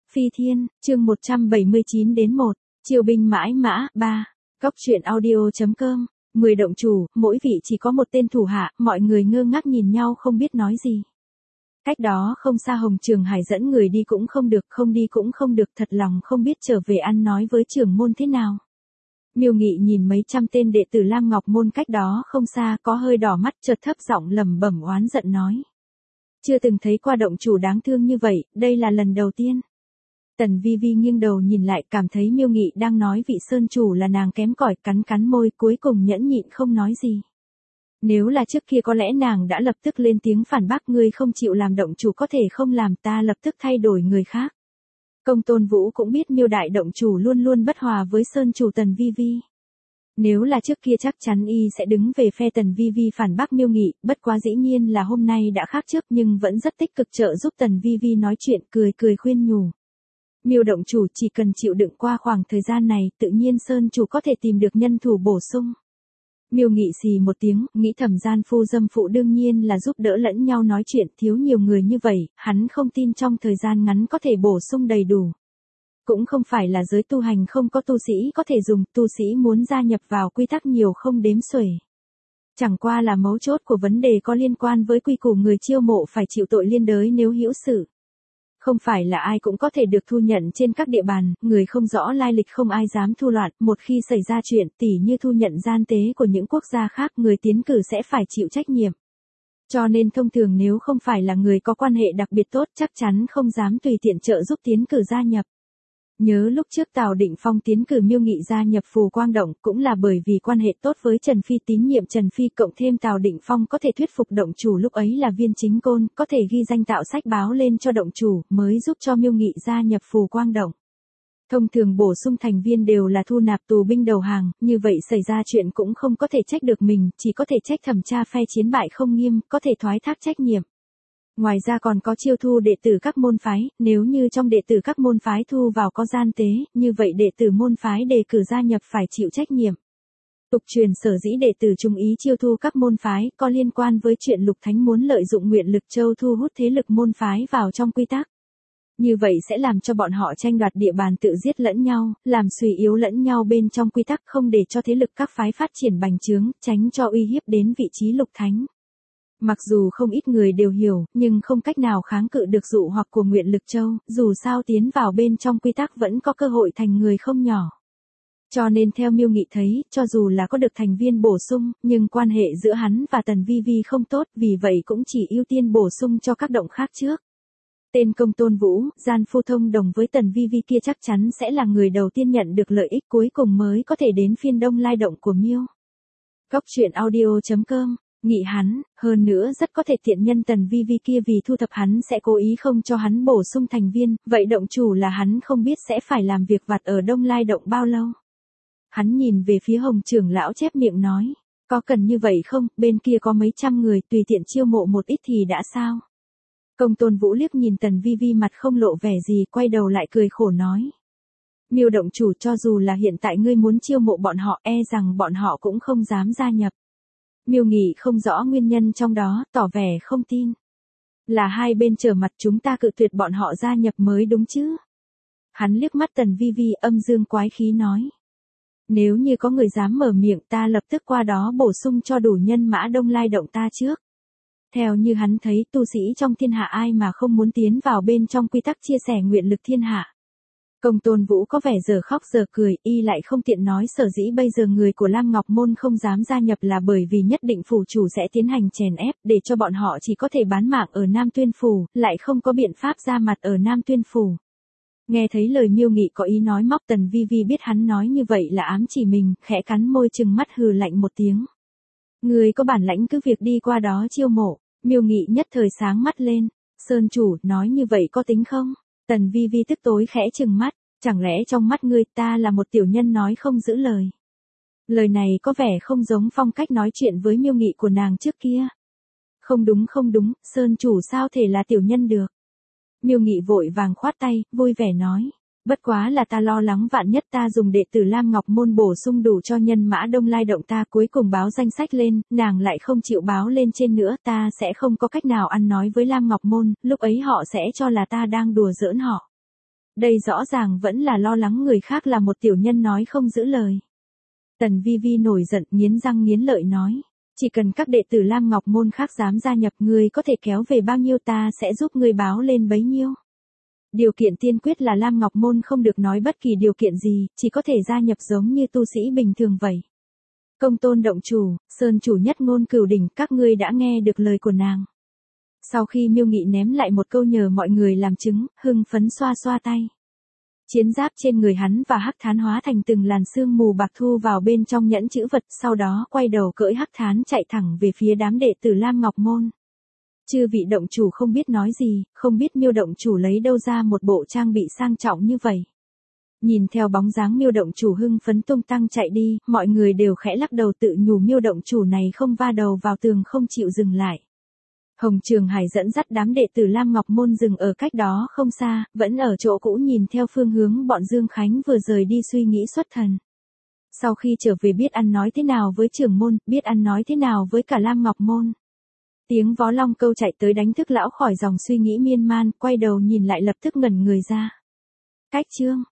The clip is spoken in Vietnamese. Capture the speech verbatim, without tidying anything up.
Phi Thiên, chương một trăm bảy mươi chín đến một, Chiêu binh mãi mã, ba. Cóc truyện audio chấm com, mười động chủ, mỗi vị chỉ có một tên thủ hạ, mọi người ngơ ngác nhìn nhau không biết nói gì. Cách đó không xa Hồng Trường Hải dẫn người đi cũng không được, không đi cũng không được, thật lòng không biết trở về ăn nói với trưởng môn thế nào. Miêu Nghị nhìn mấy trăm tên đệ tử Lam Ngọc Môn cách đó không xa, có hơi đỏ mắt, chợt thấp giọng lẩm bẩm oán giận nói. Chưa từng thấy qua động chủ đáng thương như vậy, đây là lần đầu tiên. Tần Vi Vi nghiêng đầu nhìn lại, cảm thấy Miêu Nghị đang nói vị sơn chủ là nàng kém cỏi, cắn cắn môi, cuối cùng nhẫn nhịn không nói gì. Nếu là trước kia có lẽ nàng đã lập tức lên tiếng phản bác, ngươi không chịu làm động chủ có thể không làm, ta lập tức thay đổi người khác. Công Tôn Vũ cũng biết Miêu đại động chủ luôn luôn bất hòa với sơn chủ Tần Vi Vi. Nếu là trước kia chắc chắn y sẽ đứng về phe Tần Vi Vi phản bác Miêu Nghị, bất quá dĩ nhiên là hôm nay đã khác trước, nhưng vẫn rất tích cực trợ giúp Tần Vi Vi nói chuyện, cười cười khuyên nhủ. Miêu động chủ chỉ cần chịu đựng qua khoảng thời gian này, tự nhiên sơn chủ có thể tìm được nhân thủ bổ sung. Miêu Nghị xì một tiếng, nghĩ thầm gian phu dâm phụ đương nhiên là giúp đỡ lẫn nhau nói chuyện, thiếu nhiều người như vậy, hắn không tin trong thời gian ngắn có thể bổ sung đầy đủ. Cũng không phải là giới tu hành không có tu sĩ có thể dùng, tu sĩ muốn gia nhập vào quy tắc nhiều không đếm xuể. Chẳng qua là mấu chốt của vấn đề có liên quan với quy củ người chiêu mộ phải chịu tội liên đới nếu hữu sự. Không phải là ai cũng có thể được thu nhận trên các địa bàn, người không rõ lai lịch không ai dám thu loạn, một khi xảy ra chuyện tỉ như thu nhận gian tế của những quốc gia khác, người tiến cử sẽ phải chịu trách nhiệm. Cho nên thông thường nếu không phải là người có quan hệ đặc biệt tốt chắc chắn không dám tùy tiện trợ giúp tiến cử gia nhập. Nhớ lúc trước Tào Định Phong tiến cử Miêu Nghị gia nhập Phù Quang Động cũng là bởi vì quan hệ tốt với Trần Phi, tín nhiệm Trần Phi, cộng thêm Tào Định Phong có thể thuyết phục động chủ lúc ấy là Viên Chính Côn, có thể ghi danh tạo sách báo lên cho động chủ, mới giúp cho Miêu Nghị gia nhập Phù Quang Động. Thông thường bổ sung thành viên đều là thu nạp tù binh đầu hàng, như vậy xảy ra chuyện cũng không có thể trách được mình, chỉ có thể trách thẩm tra phe chiến bại không nghiêm, có thể thoái thác trách nhiệm. Ngoài ra còn có chiêu thu đệ tử các môn phái, nếu như trong đệ tử các môn phái thu vào có gian tế, như vậy đệ tử môn phái đề cử gia nhập phải chịu trách nhiệm. Tục truyền sở dĩ đệ tử trung ý chiêu thu các môn phái có liên quan với chuyện Lục Thánh muốn lợi dụng Nguyện Lực Châu thu hút thế lực môn phái vào trong quy tắc. Như vậy sẽ làm cho bọn họ tranh đoạt địa bàn tự giết lẫn nhau, làm suy yếu lẫn nhau bên trong quy tắc, không để cho thế lực các phái phát triển bành trướng, tránh cho uy hiếp đến vị trí Lục Thánh. Mặc dù không ít người đều hiểu, nhưng không cách nào kháng cự được dụ hoặc của Nguyện Lực Châu, dù sao tiến vào bên trong quy tắc vẫn có cơ hội thành người không nhỏ. Cho nên theo Miêu Nghị thấy, cho dù là có được thành viên bổ sung, nhưng quan hệ giữa hắn và Tần Vi Vi không tốt, vì vậy cũng chỉ ưu tiên bổ sung cho các động khác trước. Tên Công Tôn Vũ, gian phu thông đồng với Tần Vi Vi kia chắc chắn sẽ là người đầu tiên nhận được lợi ích, cuối cùng mới có thể đến phiên Đông Lai động của Miêu. Cóc truyện audio chấm com, nghĩ hắn, hơn nữa rất có thể tiện nhân Tần Vi Vi kia vì thu thập hắn sẽ cố ý không cho hắn bổ sung thành viên, vậy động chủ là hắn không biết sẽ phải làm việc vặt ở Đông Lai động bao lâu. Hắn nhìn về phía Hồng trưởng lão chép miệng nói, có cần như vậy không, bên kia có mấy trăm người, tùy tiện chiêu mộ một ít thì đã sao. Công Tôn Vũ liếc nhìn Tần Vi Vi mặt không lộ vẻ gì, quay đầu lại cười khổ nói. Miêu động chủ, cho dù là hiện tại ngươi muốn chiêu mộ bọn họ, e rằng bọn họ cũng không dám gia nhập. Miêu Nghị không rõ nguyên nhân trong đó, tỏ vẻ không tin. Là hai bên trở mặt, chúng ta cự tuyệt bọn họ gia nhập mới đúng chứ. Hắn liếc mắt Tần Vi Vi, âm dương quái khí nói. Nếu như có người dám mở miệng, ta lập tức qua đó bổ sung cho đủ nhân mã Đông Lai động ta trước. Theo như hắn thấy, tu sĩ trong thiên hạ ai mà không muốn tiến vào bên trong quy tắc chia sẻ nguyện lực thiên hạ. Công Tôn Vũ có vẻ giờ khóc giờ cười, y lại không tiện nói sở dĩ bây giờ người của Lam Ngọc Môn không dám gia nhập là bởi vì nhất định phủ chủ sẽ tiến hành chèn ép, để cho bọn họ chỉ có thể bán mạng ở Nam Tuyên Phủ, lại không có biện pháp ra mặt ở Nam Tuyên Phủ. Nghe thấy lời Miêu Nghị có ý nói móc, Tần Vi Vi biết hắn nói như vậy là ám chỉ mình, khẽ cắn môi trừng mắt hừ lạnh một tiếng. Người có bản lãnh cứ việc đi qua đó chiêu mộ. Miêu Nghị nhất thời sáng mắt lên. Sơn chủ, nói như vậy có tính không? Tần Vi Vi tức tối khẽ trừng mắt. Chẳng lẽ trong mắt ngươi ta là một tiểu nhân nói không giữ lời? Lời này có vẻ không giống phong cách nói chuyện với Miêu Nghị của nàng trước kia. Không đúng không đúng, Sơn chủ sao thể là tiểu nhân được? Miêu Nghị vội vàng khoát tay, vui vẻ nói. Bất quá là ta lo lắng vạn nhất ta dùng đệ tử Lam Ngọc Môn bổ sung đủ cho nhân mã Đông Lai động ta, cuối cùng báo danh sách lên, nàng lại không chịu báo lên trên nữa, ta sẽ không có cách nào ăn nói với Lam Ngọc Môn, lúc ấy họ sẽ cho là ta đang đùa giỡn họ. Đây rõ ràng vẫn là lo lắng người khác là một tiểu nhân nói không giữ lời. Tần Vi Vi nổi giận nghiến răng nghiến lợi nói. Chỉ cần các đệ tử Lam Ngọc Môn khác dám gia nhập, ngươi có thể kéo về bao nhiêu ta sẽ giúp ngươi báo lên bấy nhiêu. Điều kiện tiên quyết là Lam Ngọc Môn không được nói bất kỳ điều kiện gì, chỉ có thể gia nhập giống như tu sĩ bình thường vậy. Công Tôn động chủ, Sơn chủ nhất ngôn cửu đỉnh, các ngươi đã nghe được lời của nàng. Sau khi Miêu Nghị ném lại một câu nhờ mọi người làm chứng, hưng phấn xoa xoa tay. Chiến giáp trên người hắn và hắc thán hóa thành từng làn sương mù bạc thu vào bên trong nhẫn chữ vật, sau đó quay đầu cưỡi hắc thán chạy thẳng về phía đám đệ tử Lam Ngọc Môn. Chư vị động chủ không biết nói gì, không biết Miêu động chủ lấy đâu ra một bộ trang bị sang trọng như vậy. Nhìn theo bóng dáng Miêu động chủ hưng phấn tung tăng chạy đi, mọi người đều khẽ lắc đầu tự nhủ Miêu động chủ này không va đầu vào tường không chịu dừng lại. Hồng Trường Hải dẫn dắt đám đệ tử Lam Ngọc Môn dừng ở cách đó không xa, vẫn ở chỗ cũ nhìn theo phương hướng bọn Dương Khánh vừa rời đi suy nghĩ xuất thần. Sau khi trở về biết ăn nói thế nào với trưởng môn, biết ăn nói thế nào với cả Lam Ngọc Môn. Tiếng vó long câu chạy tới đánh thức lão khỏi dòng suy nghĩ miên man, quay đầu nhìn lại lập tức ngẩn người ra. Cách chương